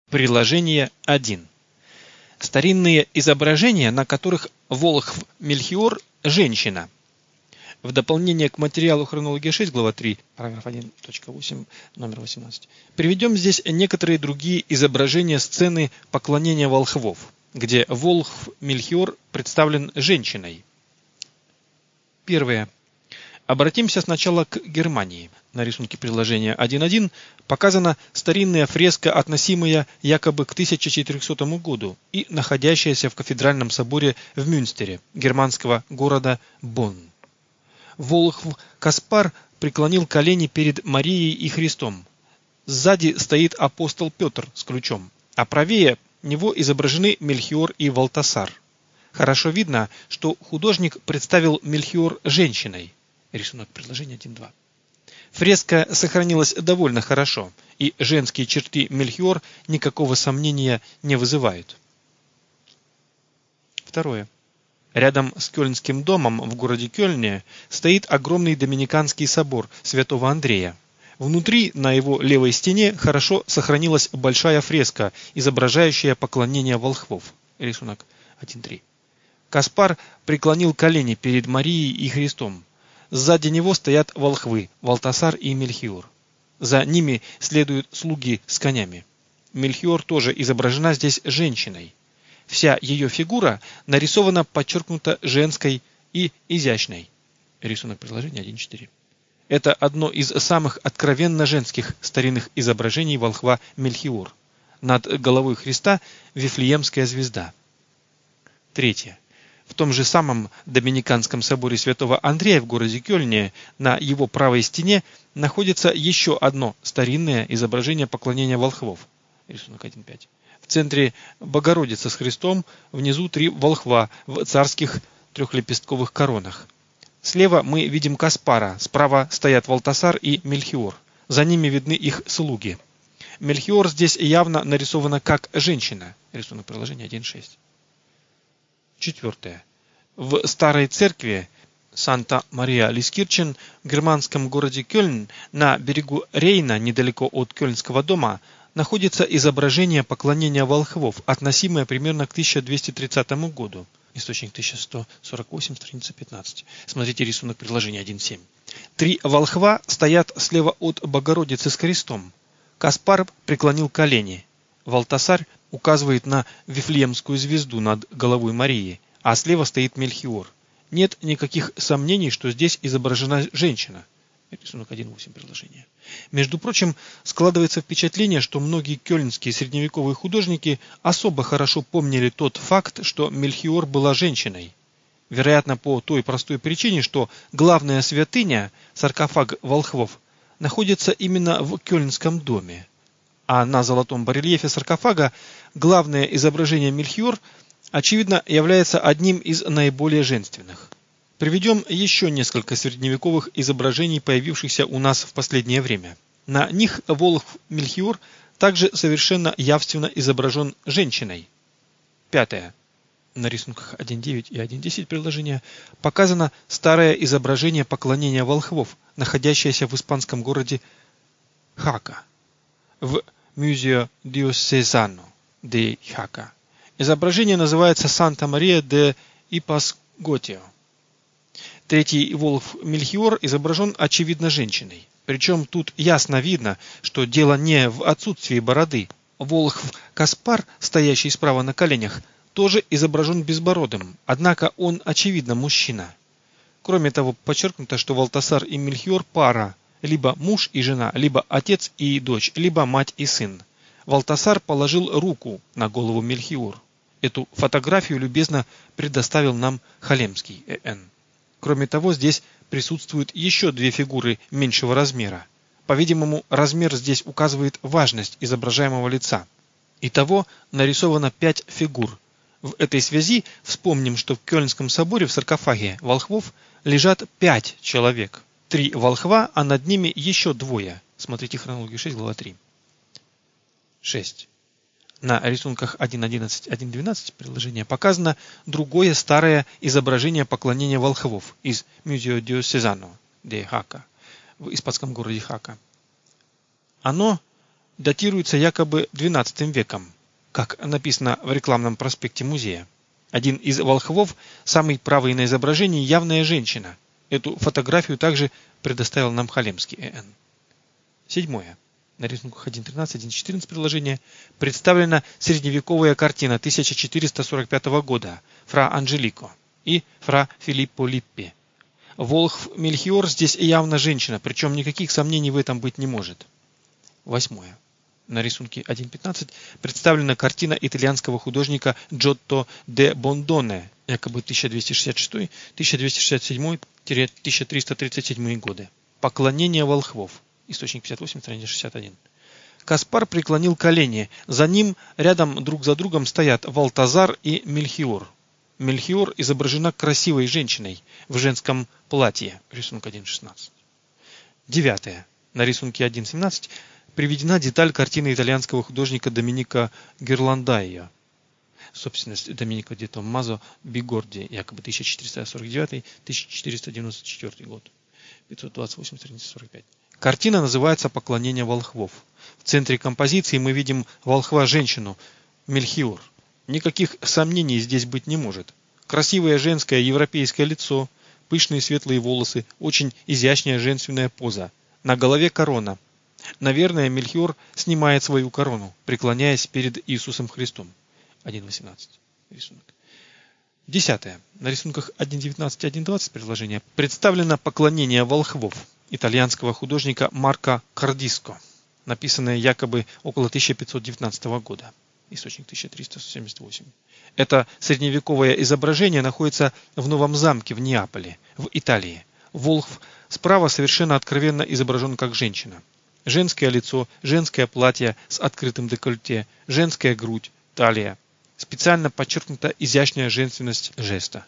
Приложение 1. Старинные изображения, на которых Волхв Мельхиор – женщина. В дополнение к материалу Хронология 6, глава 3, параграф 1.8, номер 18. Приведем здесь некоторые другие изображения сцены поклонения волхвов, где Волхв Мельхиор представлен женщиной. Первое. Обратимся сначала к Германии. На рисунке приложения 1.1 показана старинная фреска, относимая якобы к 1400 году и находящаяся в кафедральном соборе в Мюнстере, германского города Бонн. Волхв Каспар преклонил колени перед Марией и Христом. Сзади стоит апостол Петр с ключом, а правее него изображены Мельхиор и Валтасар. Хорошо видно, что художник представил Мельхиор женщиной. Рисунок приложения 1.2. Фреска сохранилась довольно хорошо, и женские черты Мельхиор никакого сомнения не вызывают. Второе. Рядом с Кёльнским домом в городе Кёльне стоит огромный доминиканский собор святого Андрея. Внутри, на его левой стене, хорошо сохранилась большая фреска, изображающая поклонение волхвов. Рисунок 1.3. Каспар преклонил колени перед Марией и Христом. Сзади него стоят волхвы Валтасар и Мельхиор. За ними следуют слуги с конями. Мельхиор тоже изображена здесь женщиной. Вся ее фигура нарисована подчеркнуто женской и изящной. Рисунок приложения 1.4. Это одно из самых откровенно женских старинных изображений волхва Мельхиор. Над головой Христа Вифлеемская звезда. Третье. В том же самом доминиканском соборе святого Андрея в городе Кёльне на его правой стене находится еще одно старинное изображение поклонения волхвов. Рисунок 1.5. В центре Богородица с Христом, внизу три волхва в царских трехлепестковых коронах. Слева мы видим Каспара, справа стоят Валтасар и Мельхиор. За ними видны их слуги. Мельхиор здесь явно нарисована как женщина. Рисунок приложения 1.6. Четвертое. В старой церкви Санта-Мария-Лискирчен в германском городе Кёльн на берегу Рейна, недалеко от Кёльнского дома, находится изображение поклонения волхвов, относимое примерно к 1230 году. Источник 1148, страница 15. Смотрите рисунок приложения 1.7. Три волхва стоят слева от Богородицы с крестом. Каспар преклонил колени. Валтасар указывает на Вифлеемскую звезду над головой Марии, а слева стоит Мельхиор. Нет никаких сомнений, что здесь изображена женщина. Рисунок 1.8 приложения. Между прочим, складывается впечатление, что многие кёльнские средневековые художники особо хорошо помнили тот факт, что Мельхиор была женщиной. Вероятно, по той простой причине, что главная святыня, саркофаг волхвов, находится именно в Кёльнском доме. А на золотом барельефе саркофага главное изображение Мельхиор, очевидно, является одним из наиболее женственных. Приведем еще несколько средневековых изображений, появившихся у нас в последнее время. На них волхв Мельхиор также совершенно явственно изображен женщиной. Пятое. На рисунках 1.9 и 1.10 приложения показано старое изображение поклонения волхвов, находящееся в испанском городе Хака, в Museo Diocesano de Jaca. Изображение называется Санта-Мария де Ипасготио. Третий волхв Мельхиор изображен очевидно женщиной. Причем тут ясно видно, что дело не в отсутствии бороды. Волхв Каспар, стоящий справа на коленях, тоже изображен безбородым, однако он очевидно мужчина. Кроме того, подчеркнуто, что Валтасар и Мельхиор пара, либо муж и жена, либо отец и дочь, либо мать и сын. Валтасар положил руку на голову Мельхиор. Эту фотографию любезно предоставил нам Халемский Э.Н. Кроме того, здесь присутствуют еще две фигуры меньшего размера. По-видимому, размер здесь указывает важность изображаемого лица. Итого нарисовано 5 фигур. В этой связи вспомним, что в Кёльнском соборе в саркофаге волхвов лежат 5 человек. 3 волхва, а над ними еще 2. Смотрите Хронологию 6, глава 3. 6. На рисунках 1.11, 1.12 приложения показано другое старое изображение поклонения волхвов из Museo Diocesano de Jaca в испанском городе Хака. Оно датируется якобы XII веком, как написано в рекламном проспекте музея. Один из волхвов, самый правый на изображении, явная женщина. Эту фотографию также предоставил нам Халемский Н. 7. На рисунках 1.13, 1.14 приложения представлена средневековая картина 1445 года Фра Анджелико и Фра Филиппо Липпи. Волхв Мельхиор здесь явно женщина, причем никаких сомнений в этом быть не может. 8. На рисунке 1.15 представлена картина итальянского художника Джотто де Бондоне, якобы 1266-1337 годы. Поклонение волхвов. Источник 58, страница 61. Каспар преклонил колени. За ним рядом друг за другом стоят Валтазар и Мельхиор. Мельхиор изображена красивой женщиной в женском платье. Рисунок 1.16. 9. На рисунке 1.17 приведена деталь картины итальянского художника Доминика Гирландайо. Собственность Доминика де Томмазо Бигорди, якобы 1449-1494 год. 528, страница 45. Картина называется «Поклонение волхвов». В центре композиции мы видим волхва-женщину Мельхиор. Никаких сомнений здесь быть не может. Красивое женское европейское лицо, пышные светлые волосы, очень изящная женственная поза. На голове корона. Наверное, Мельхиор снимает свою корону, преклоняясь перед Иисусом Христом. 1.18. Рисунок. 10. На рисунках 1.19 и 1.20 приложения представлено поклонение волхвов итальянского художника Марко Кардиско, написанное якобы около 1519 года. Источник 1378. Это средневековое изображение находится в Новом замке в Неаполе, в Италии. Волхв справа совершенно откровенно изображен как женщина. Женское лицо, женское платье с открытым декольте, женская грудь, талия. Специально подчеркнута изящная женственность жеста.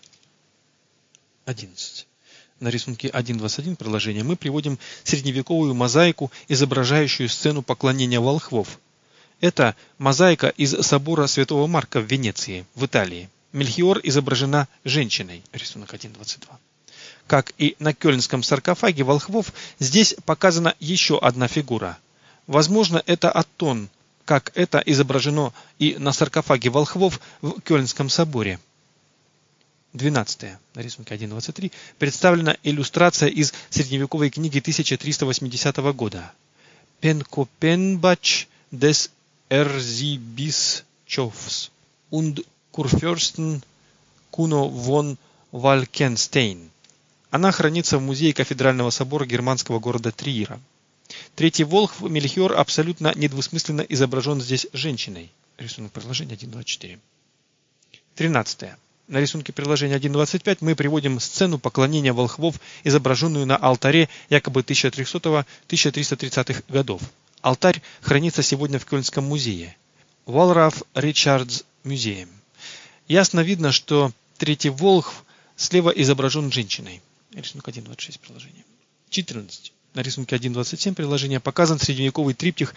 11. На рисунке 1.21 приложения мы приводим средневековую мозаику, изображающую сцену поклонения волхвов. Это мозаика из собора Святого Марка в Венеции, в Италии. Мельхиор изображена женщиной. Рисунок 1.22. Как и на кёльнском саркофаге волхвов, здесь показана еще одна фигура. Возможно, это Аттон, как это изображено и на саркофаге волхвов в Кёльнском соборе. 12. На рисунке 1.23 представлена иллюстрация из средневековой книги 1380 года. Пенкопенбач des Erzbischofs und Kurfürsten Kuno von Wallenstein. Она хранится в музее кафедрального собора германского города Триера. Третий волхв Мельхиор абсолютно недвусмысленно изображен здесь женщиной. Рисунок приложения 1.24. 13. На рисунке приложения 1.25 мы приводим сцену поклонения волхвов, изображенную на алтаре якобы 1300-1330 годов. Алтарь хранится сегодня в Кёльнском музее. Валраф Ричардс музеем. Ясно видно, что третий волхв слева изображен женщиной. Рисунок 1.26 приложения. 14. На рисунке 1.27 приложения показан средневековый триптих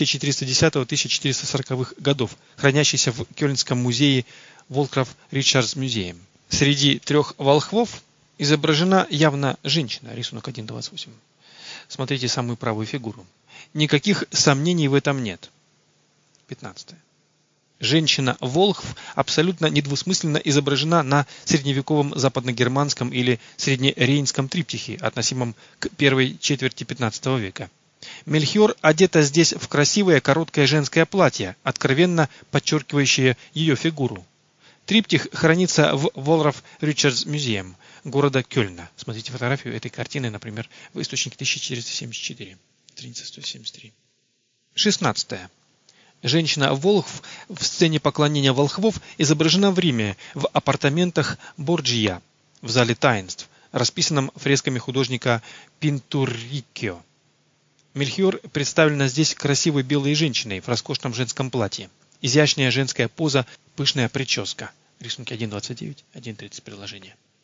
1410-1440 годов, хранящийся в Кёльнском музее Волкраф Ричардс музеем. Среди трех волхвов изображена явно женщина. Рисунок 1.28. Смотрите самую правую фигуру. Никаких сомнений в этом нет. 15. Женщина-волхв абсолютно недвусмысленно изображена на средневековом западногерманском или среднерейнском триптихе, относимом к первой четверти 15 века. Мельхиор одета здесь в красивое короткое женское платье, откровенно подчеркивающее ее фигуру. Триптих хранится в Волраф Ричардс музеем города Кёльна. Смотрите фотографию этой картины, например, в источнике 1474, страница 173. 16. Женщина-волхв в сцене поклонения волхвов изображена в Риме в апартаментах Борджия в зале таинств, расписанном фресками художника Пинтуриккио. Мельхиор представлена здесь красивой белой женщиной в роскошном женском платье. Изящная женская поза, пышная прическа. Рисунки 1.29, 1.30 приложения.